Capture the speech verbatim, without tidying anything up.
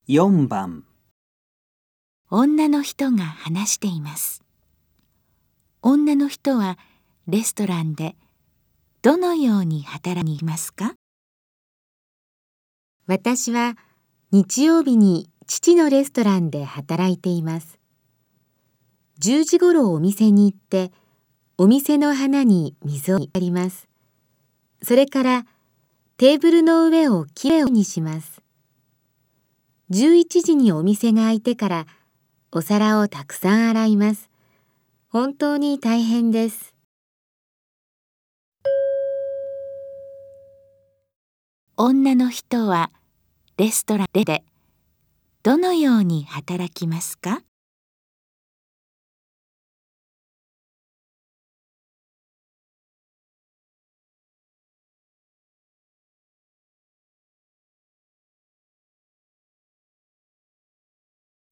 よんばん。 女の人が話しています。女の人はレストランでどのように働きますか？ 私は日曜日に父のレストランで働いています。じゅうじごろお店に行って、お店の花に水をやります。それからテーブルの上をきれいにします。じゅういちじにお店が開いてからお皿をたくさん洗います。本当に大変です。 女の人はレストランでどのように働きますか？